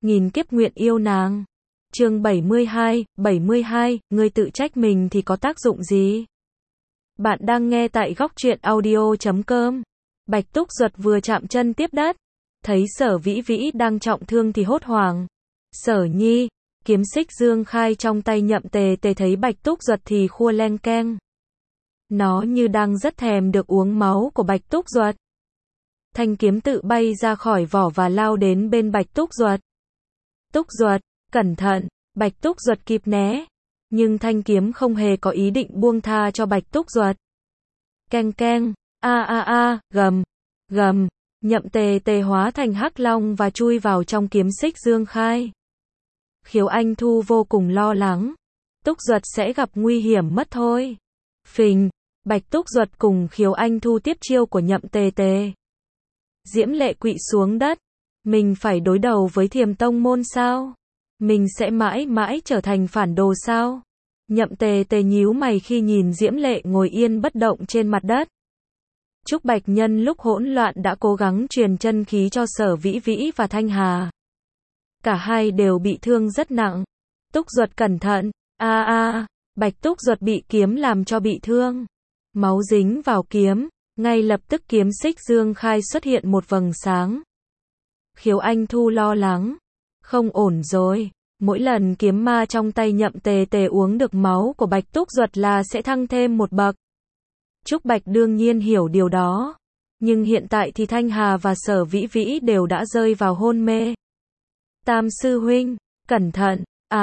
nghìn kiếp nguyện yêu nàng. Chương 72, ngươi tự trách mình thì có tác dụng gì? Bạn đang nghe tại góc truyện audio.com. Bạch Túc Duật vừa chạm chân tiếp đất, thấy Sở Vĩ Vĩ đang trọng thương thì hốt hoảng. Sở Nhi, kiếm xích dương khai trong tay Nhậm Tề Tề thấy Bạch Túc Duật thì khua leng keng. Nó như đang rất thèm được uống máu của Bạch Túc Duật. Thanh kiếm tự bay ra khỏi vỏ và lao đến bên Bạch Túc Duật. Túc Duật, cẩn thận, Bạch Túc Duật kịp né. Nhưng thanh kiếm không hề có ý định buông tha cho Bạch Túc Duật. Keng keng, gầm, gầm, Nhậm Tề Tề hóa thành hắc long và chui vào trong kiếm xích dương khai. Khiếu Anh Thu vô cùng lo lắng. Túc Duật sẽ gặp nguy hiểm mất thôi. Phình, Bạch Túc Duật cùng Khiếu Anh Thu tiếp chiêu của Nhậm Tề Tề. Diễm Lệ quỵ xuống đất. Mình phải đối đầu với Thiềm Tông môn sao? Mình sẽ mãi mãi trở thành phản đồ sao? Nhậm Tề Tề nhíu mày khi nhìn Diễm Lệ ngồi yên bất động trên mặt đất. Trúc Bạch nhân lúc hỗn loạn đã cố gắng truyền chân khí cho Sở Vĩ Vĩ và Thanh Hà. Cả hai đều bị thương rất nặng. Túc Duật cẩn thận, Bạch Túc Duật bị kiếm làm cho bị thương. Máu dính vào kiếm, ngay lập tức kiếm xích dương khai xuất hiện một vầng sáng. Khiếu Anh Thu lo lắng. Không ổn rồi, mỗi lần kiếm ma trong tay Nhậm Tề Tề uống được máu của Bạch Túc Duật là sẽ thăng thêm một bậc. Trúc Bạch đương nhiên hiểu điều đó. Nhưng hiện tại thì Thanh Hà và Sở Vĩ Vĩ đều đã rơi vào hôn mê. Tam sư huynh, cẩn thận,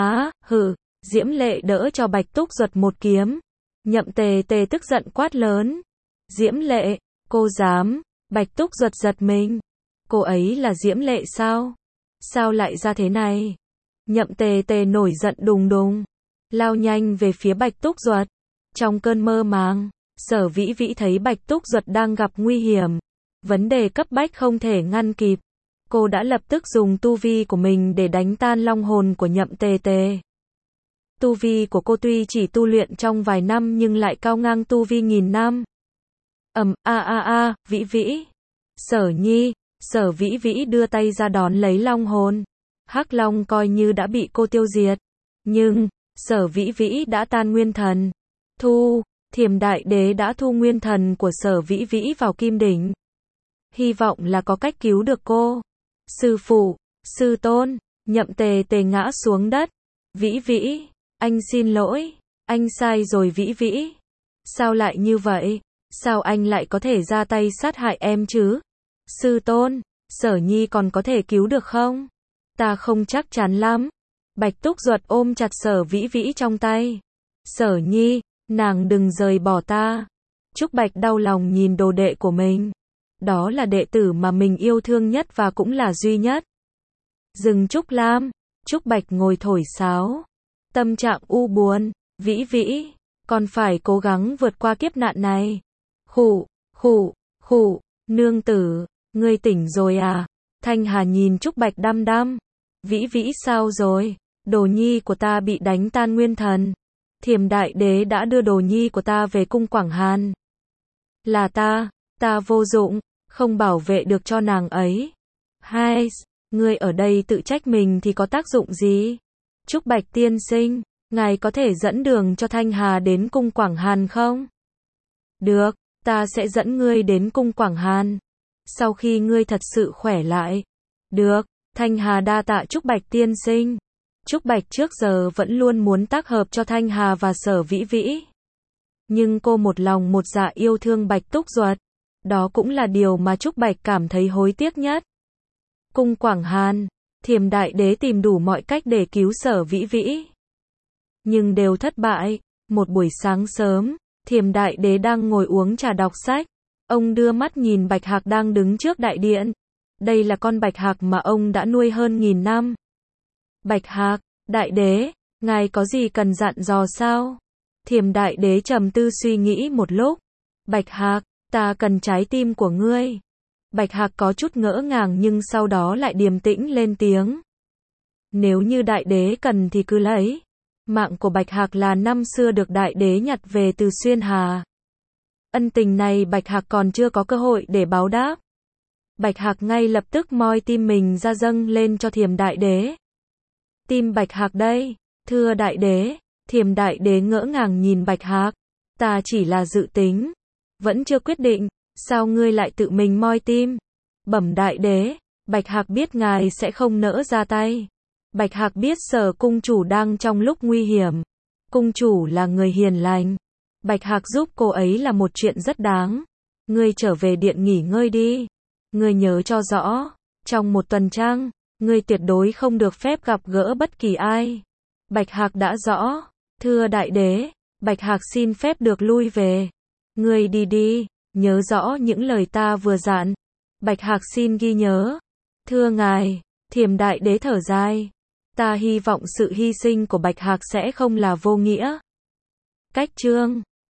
Diễm Lệ đỡ cho Bạch Túc Duật một kiếm. Nhậm Tề Tề tức giận quát lớn. Diễm Lệ, cô dám, Bạch Túc Duật giật mình. Cô ấy là Diễm Lệ sao? Sao lại ra thế này? Nhậm Tề Tề nổi giận đùng đùng, lao nhanh về phía Bạch Túc Duật. Trong cơn mơ màng, Sở Vĩ Vĩ thấy Bạch Túc Duật đang gặp nguy hiểm. Vấn đề cấp bách không thể ngăn kịp. Cô đã lập tức dùng tu vi của mình để đánh tan long hồn của Nhậm Tề Tề. Tu vi của cô tuy chỉ tu luyện trong vài năm nhưng lại cao ngang tu vi nghìn năm. Vĩ Vĩ. Sở Nhi, Sở Vĩ Vĩ đưa tay ra đón lấy long hồn. Hắc long coi như đã bị cô tiêu diệt. Nhưng, Sở Vĩ Vĩ đã tan nguyên thần. Thiềm Đại Đế đã thu nguyên thần của Sở Vĩ Vĩ vào Kim Đỉnh. Hy vọng là có cách cứu được cô. Sư phụ, sư tôn, Nhậm Tề Tề ngã xuống đất. Vĩ Vĩ, anh xin lỗi, anh sai rồi Vĩ Vĩ. Sao lại như vậy? Sao anh lại có thể ra tay sát hại em chứ? Sư tôn, Sở Nhi còn có thể cứu được không? Ta không chắc chắn lắm. Bạch Túc Duật ôm chặt Sở Vĩ Vĩ trong tay. Sở Nhi, nàng đừng rời bỏ ta. Trúc Bạch đau lòng nhìn đồ đệ của mình. Đó là đệ tử mà mình yêu thương nhất và cũng là duy nhất. Rừng Trúc Lam, Trúc Bạch ngồi thổi sáo. Tâm trạng u buồn. Vĩ Vĩ, còn phải cố gắng vượt qua kiếp nạn này. Khụ, nương tử, ngươi tỉnh rồi à? Thanh Hà nhìn Trúc Bạch đăm đăm. Vĩ Vĩ sao rồi? Đồ nhi của ta bị đánh tan nguyên thần. Thiềm Đại Đế đã đưa đồ nhi của ta về cung Quảng Hàn. Là ta vô dụng, không bảo vệ được cho nàng ấy. Ngươi ở đây tự trách mình thì có tác dụng gì? Trúc Bạch tiên sinh, ngài có thể dẫn đường cho Thanh Hà đến cung Quảng Hàn không? Được, ta sẽ dẫn ngươi đến cung Quảng Hàn. Sau khi ngươi thật sự khỏe lại. Được, Thanh Hà đa tạ Trúc Bạch tiên sinh. Trúc Bạch trước giờ vẫn luôn muốn tác hợp cho Thanh Hà và Sở Vĩ Vĩ. Nhưng cô một lòng một dạ yêu thương Bạch Túc Duật. Đó cũng là điều mà Trúc Bạch cảm thấy hối tiếc nhất. Cung Quảng Hàn, Thiềm Đại Đế tìm đủ mọi cách để cứu Sở Vĩ Vĩ. Nhưng đều thất bại. Một buổi sáng sớm, Thiềm Đại Đế đang ngồi uống trà đọc sách. Ông đưa mắt nhìn Bạch Hạc đang đứng trước đại điện. Đây là con Bạch Hạc mà ông đã nuôi hơn 1000 năm. Bạch Hạc, Đại Đế, ngài có gì cần dặn dò sao? Thiềm Đại Đế trầm tư suy nghĩ một lúc. Bạch Hạc, ta cần trái tim của ngươi. Bạch Hạc có chút ngỡ ngàng nhưng sau đó lại điềm tĩnh lên tiếng. Nếu như Đại Đế cần thì cứ lấy. Mạng của Bạch Hạc là năm xưa được Đại Đế nhặt về từ Xuyên Hà. Ân tình này Bạch Hạc còn chưa có cơ hội để báo đáp. Bạch Hạc ngay lập tức moi tim mình ra dâng lên cho Thiểm Đại Đế. Tim Bạch Hạc đây, thưa Đại Đế. Thiểm Đại Đế ngỡ ngàng nhìn Bạch Hạc. Ta chỉ là dự tính, vẫn chưa quyết định, sao ngươi lại tự mình moi tim? Bẩm Đại Đế, Bạch Hạc biết ngài sẽ không nỡ ra tay. Bạch Hạc biết Sở cung chủ đang trong lúc nguy hiểm. Cung chủ là người hiền lành. Bạch Hạc giúp cô ấy là một chuyện rất đáng. Ngươi trở về điện nghỉ ngơi đi. Ngươi nhớ cho rõ, trong một tuần trăng, ngươi tuyệt đối không được phép gặp gỡ bất kỳ ai. Bạch Hạc đã rõ. Thưa Đại Đế, Bạch Hạc xin phép được lui về. Ngươi đi đi, nhớ rõ những lời ta vừa dặn. Bạch Hạc xin ghi nhớ. Thưa ngài, Thiểm Đại Đế thở dài. Ta hy vọng sự hy sinh của Bạch Hạc sẽ không là vô nghĩa. Cách chương